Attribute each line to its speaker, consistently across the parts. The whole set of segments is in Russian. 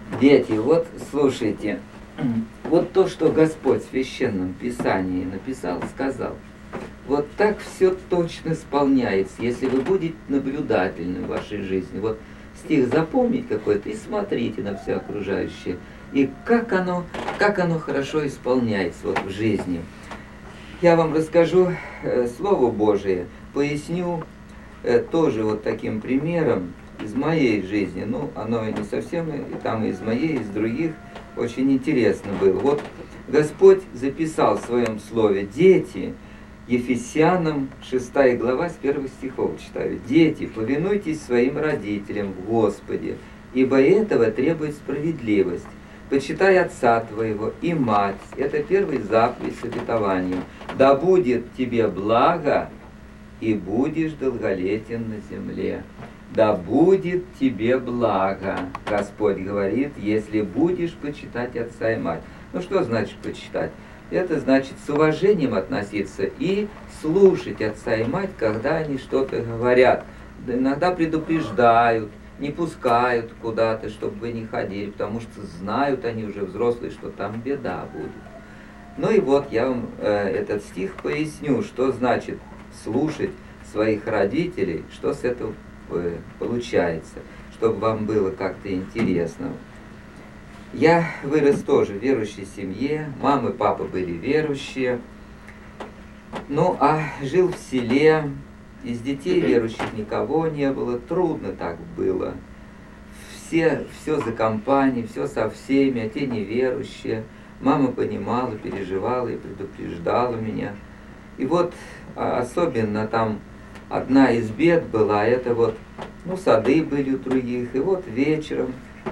Speaker 1: Дети, вот слушайте, вот то, что Господь в Священном Писании написал, сказал, вот так все точно исполняется, если вы будете наблюдательны в вашей жизни. Вот стих запомнить какой-то и смотрите на все окружающее. И как оно хорошо исполняется вот в жизни. Я вам расскажу Слово Божие, поясню тоже вот таким примером из моей жизни. Ну, оно не совсем и там из моей, из других. Очень интересно было. Вот Господь записал в своем слове: дети, Ефесянам 6 глава с 1 стихов читаю. Дети, повинуйтесь своим родителям в Господе, ибо этого требует справедливость. Почитай отца твоего и мать. Это первый заповедь с обетованием. Да будет тебе благо, и будешь долголетен на земле. Да будет тебе благо, Господь говорит, если будешь почитать отца и мать. Ну что значит почитать? Это значит с уважением относиться и слушать отца и мать, когда они что-то говорят. Иногда предупреждают, не пускают куда-то, чтобы вы не ходили, потому что знают они уже взрослые, что там беда будет. Ну и вот я вам этот стих поясню, что значит слушать своих родителей, что с этого получается, чтобы вам было как-то интересно. Я вырос тоже в верующей семье, мама и папа были верующие, ну а жил в селе, из детей верующих никого не было, трудно так было. Все за компанией, все со всеми, а те неверующие. Мама понимала, переживала и предупреждала меня. И вот особенно там одна из бед была, это вот, ну, сады были у других, и вот вечером,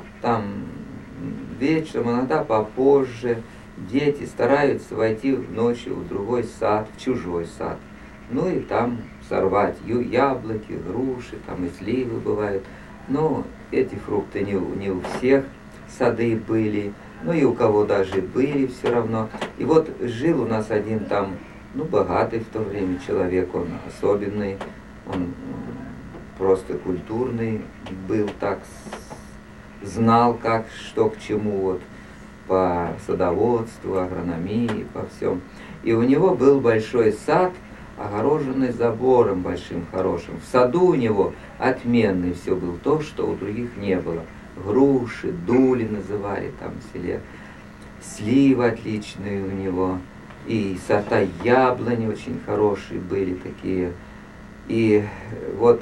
Speaker 1: иногда попозже, дети стараются войти ночью в другой сад, в чужой сад, ну и там сорвать яблоки, груши, там и сливы бывают, но эти фрукты не у всех сады были, ну и у кого даже были все равно. И вот жил у нас один там, ну, богатый в то время человек, он особенный, он просто культурный был, так знал, как, что к чему, вот, по садоводству, агрономии, по всем. И у него был большой сад, огороженный забором большим, хорошим. В саду у него отменный все было, то, что у других не было. Груши, дули называли там в селе, сливы отличные у него, и сорта яблони очень хорошие были такие. И вот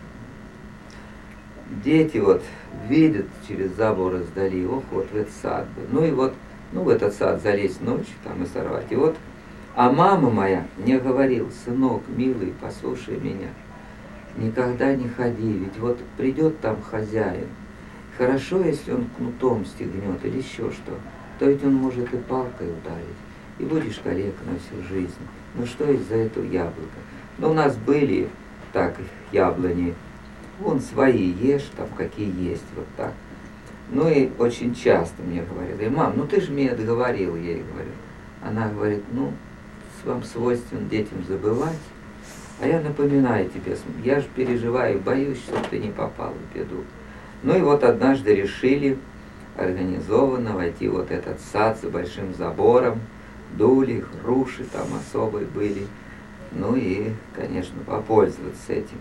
Speaker 1: дети вот видят через забор издали, ох, вот в этот сад был. Ну и вот, ну в этот сад залезть ночью там и сорвать. И вот, а мама моя мне говорила: сынок, милый, послушай меня, никогда не ходи, ведь вот придет там хозяин, хорошо, если он кнутом стегнет или еще что, то ведь он может и палкой ударить, и будешь калека на всю жизнь. Ну что из-за этого яблока? Ну у нас были так яблони, вон свои ешь, там какие есть, вот так. Ну и очень часто мне говорили: мам, ну ты же мне это говорила, я ей говорю. Она говорит: ну, вам свойственно детям забывать, а я напоминаю тебе, я же переживаю, боюсь, чтобы ты не попал в беду. Ну и вот однажды решили организованно войти в вот этот сад за большим забором, дули, груши там особые были, ну и, конечно, попользоваться этим.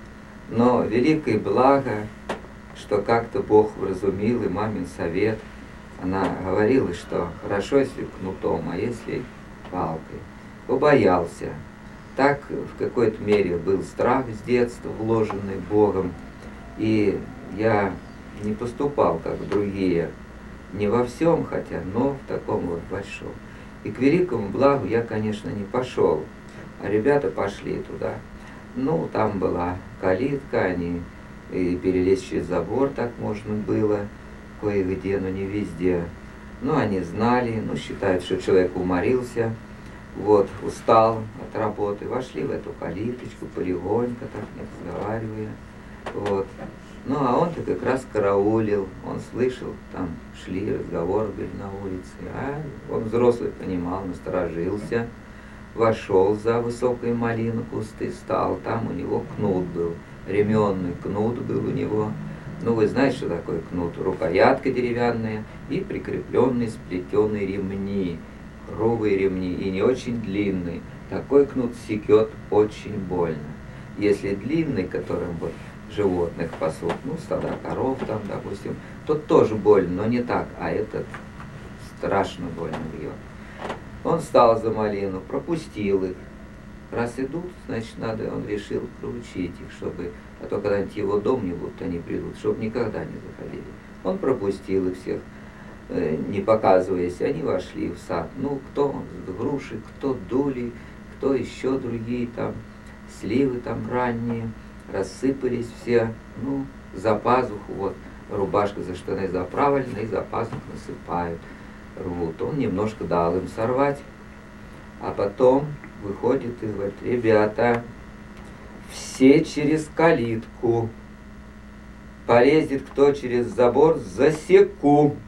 Speaker 1: Но великое благо, что как-то Бог вразумил, и мамин совет, она говорила, что хорошо, если кнутом, а если палкой. Побоялся. Так в какой-то мере был страх с детства, вложенный Богом, и я не поступал, как другие, не во всем, хотя, но в таком вот большом. И к великому благу я, конечно, не пошел, а ребята пошли туда. Ну, там была калитка, они и перелезть через забор так можно было, кое-где, но не везде. Ну, они знали, ну, считают, что человек уморился, вот, устал от работы, вошли в эту калиточку, полегонько, так не разговаривая, вот. Ну, а он-то как раз караулил, он слышал, там шли, разговоры были на улице, а он взрослый понимал, насторожился, вошел за высокой малину, кусты, стал, там у него кнут был, ременный кнут был у него, Ну, вы знаете, что такое кнут? Рукоятка деревянная и прикрепленные сплетенные ремни, грубые ремни и не очень длинные. Такой кнут секет очень больно. Если длинный, которым вот животных пасут, ну, стада коров там, допустим, то тоже больно, но не так, а этот страшно больно бьет. Он встал за малину, пропустил их. Раз идут, значит, надо, он решил проучить их, чтобы, а то когда-нибудь его дом не будут, они придут, чтобы никогда не заходили. Он пропустил их всех, не показываясь, они вошли в сад. Ну, кто груши, кто дули, кто еще другие там, сливы там ранние, рассыпались все, ну, за пазуху, вот, рубашка за штаны заправлена, и за пазуху насыпают, рвут. Он немножко дал им сорвать, а потом выходит и говорит: ребята, все через калитку. Полезет кто через забор, засеку.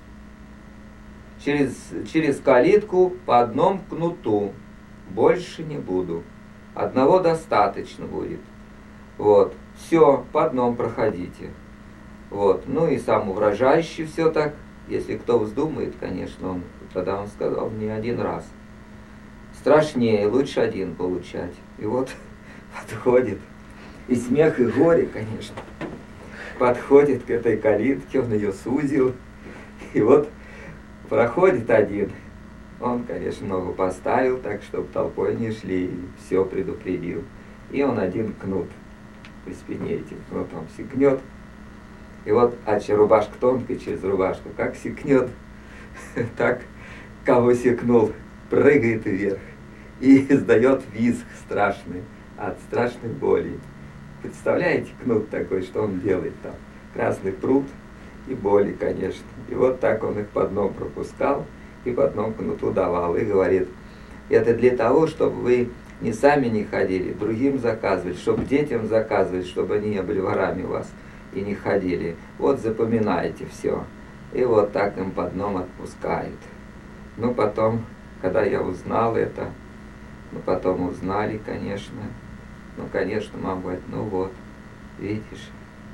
Speaker 1: Через калитку по одному кнуту. Больше не буду. Одного достаточно будет. Вот. Все, по одному проходите. Вот. Ну и сам урожайщик все так. Если кто вздумает, конечно, он, тогда он сказал не один раз. Страшнее, лучше один получать. И вот подходит, и смех, и горе, конечно, подходит к этой калитке, он ее сузил, и вот проходит один. Он, конечно, ногу поставил так, чтобы толпой не шли, и все предупредил. И он один кнут по спине этим кнутом секнет. И вот, рубашка тонкая через рубашку, как секнет, так, кого секнул, прыгает вверх и издает визг страшный от страшной боли. Представляете, кнут такой, что он делает там? Красный пруд и боли, конечно. И вот так он их по одному пропускал и по одному кнуту давал. И говорит: это для того, чтобы вы не сами не ходили, другим заказывать, чтобы детям заказывать, чтобы они не были ворами у вас и не ходили. Вот запоминайте все. И вот так им по одному отпускают. Ну, потом, когда я узнал это, ну, потом узнали, конечно. Ну, конечно, мама говорит: ну вот, видишь.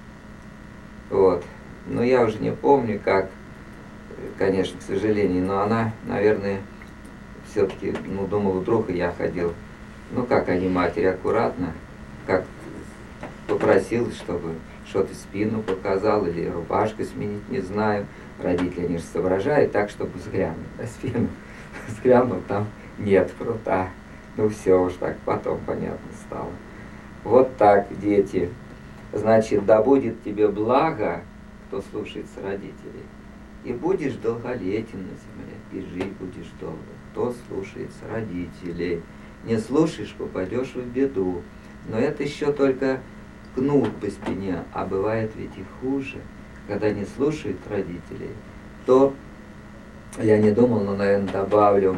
Speaker 1: Вот. Ну, я уже не помню, как, конечно, к сожалению, но она, наверное, все-таки, ну, думала, вдруг и я ходил. Ну, как они, матери, аккуратно, как попросил, чтобы что-то спину показал или рубашку сменить, не знаю. Родители, они же соображают так, чтобы взглянуть на спину. Взглянул, там нет прута. Ну, все уж так, потом понятно стало. Вот так, дети. Значит, да будет тебе благо, кто слушается родителей, и будешь долголетен на земле, и жить будешь долго. Кто слушается родителей. Не слушаешь, попадешь в беду. Но это еще только кнут по спине, а бывает ведь и хуже, когда не слушают родителей. То, я не думал, но, наверное, добавлю.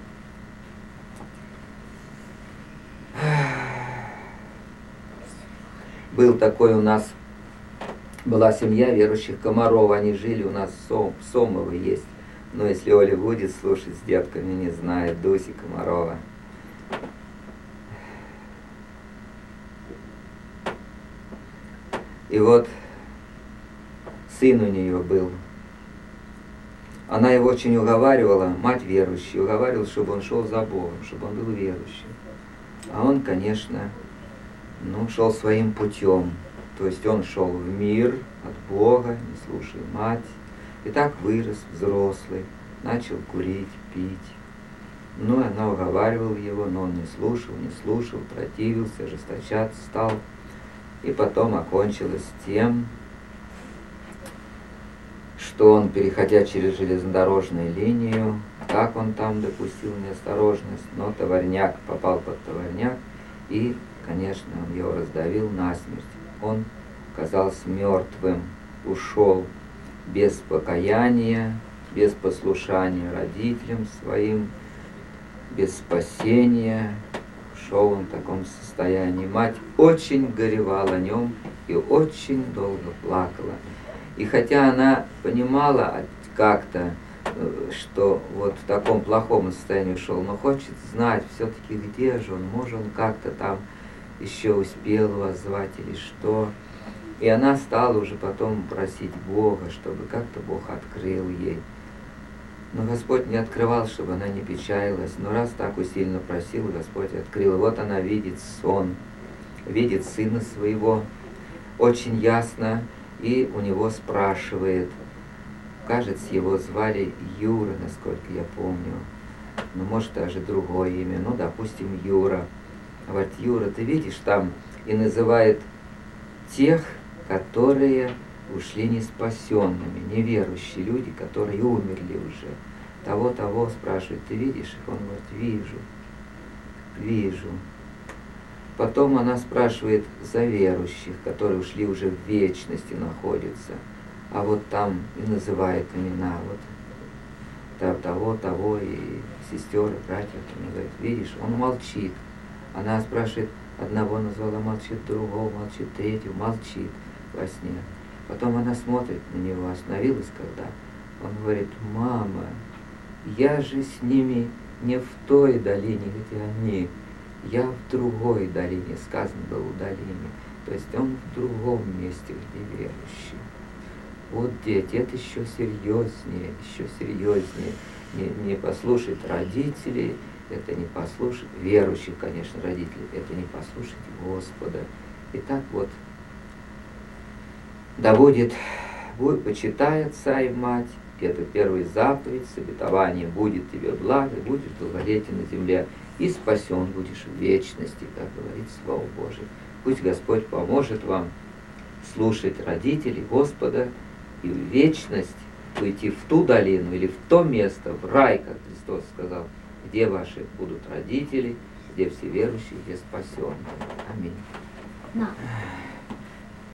Speaker 1: Был такой у нас, была семья верующих Комаров, они жили у нас в Сомово есть. Но если Оля будет слушать с детками, не знает, Дуси Комарова. И вот сын у нее был. Она его очень уговаривала, мать верующая, уговаривала, чтобы он шел за Богом, чтобы он был верующим. А он, конечно, ну, шел своим путем. То есть он шел в мир от Бога, не слушая мать. И так вырос взрослый, начал курить, пить. Ну, она уговаривала его, но он не слушал, противился, ожесточаться стал. И потом окончилось тем, что он, переходя через железнодорожную линию, как он там допустил неосторожность, но товарняк попал под товарняк, и, конечно, он его раздавил насмерть. Он оказался мертвым, ушел без покаяния, без послушания родителям своим, без спасения. Шел он в таком состоянии. Мать очень горевала о нем и очень долго плакала. И хотя она понимала как-то, что вот в таком плохом состоянии ушел, но хочет знать все-таки, где же он, может он как-то там еще успел вас звать или что. И она стала уже потом просить Бога, чтобы как-то Бог открыл ей. Но Господь не открывал, чтобы она не печалилась. Но раз так усиленно просил, Господь открыл. И вот она видит сон, видит сына своего очень ясно, и у него спрашивает. Кажется, его звали Юра, насколько я помню. Ну, может, даже другое имя. Ну, допустим, Юра. Говорит, Юра, ты видишь там, и называет тех, которые ушли неспасенными, неверующие люди, которые умерли уже. Того спрашивает, ты видишь их? Он говорит, вижу. Потом она спрашивает за верующих, которые ушли уже в вечности находятся. А вот там и называет имена вот того, и сестер, и братьев. Он говорит, видишь, он молчит. Она спрашивает, одного назвала, молчит, другого молчит, третьего молчит во сне. Потом она смотрит на него, остановилась когда. Он говорит, мама, я же с ними не в той долине, где они. Я в другой долине, сказано было долине. То есть он в другом месте, где верующий. Вот, дети, это еще серьезнее. Не послушать родителей, это не послушать верующих, конечно, родителей, это не послушать Господа. И так вот, да будет, почитай отца и мать, это первая заповедь с обетованием, будет тебе благо, будет долголетие на земле, и спасен будешь в вечности, как говорит Слово Божие. Пусть Господь поможет вам слушать родителей Господа и в вечность уйти в ту долину или в то место, в рай, как Христос сказал, где ваши будут родители, где все верующие, где спасенные. Аминь.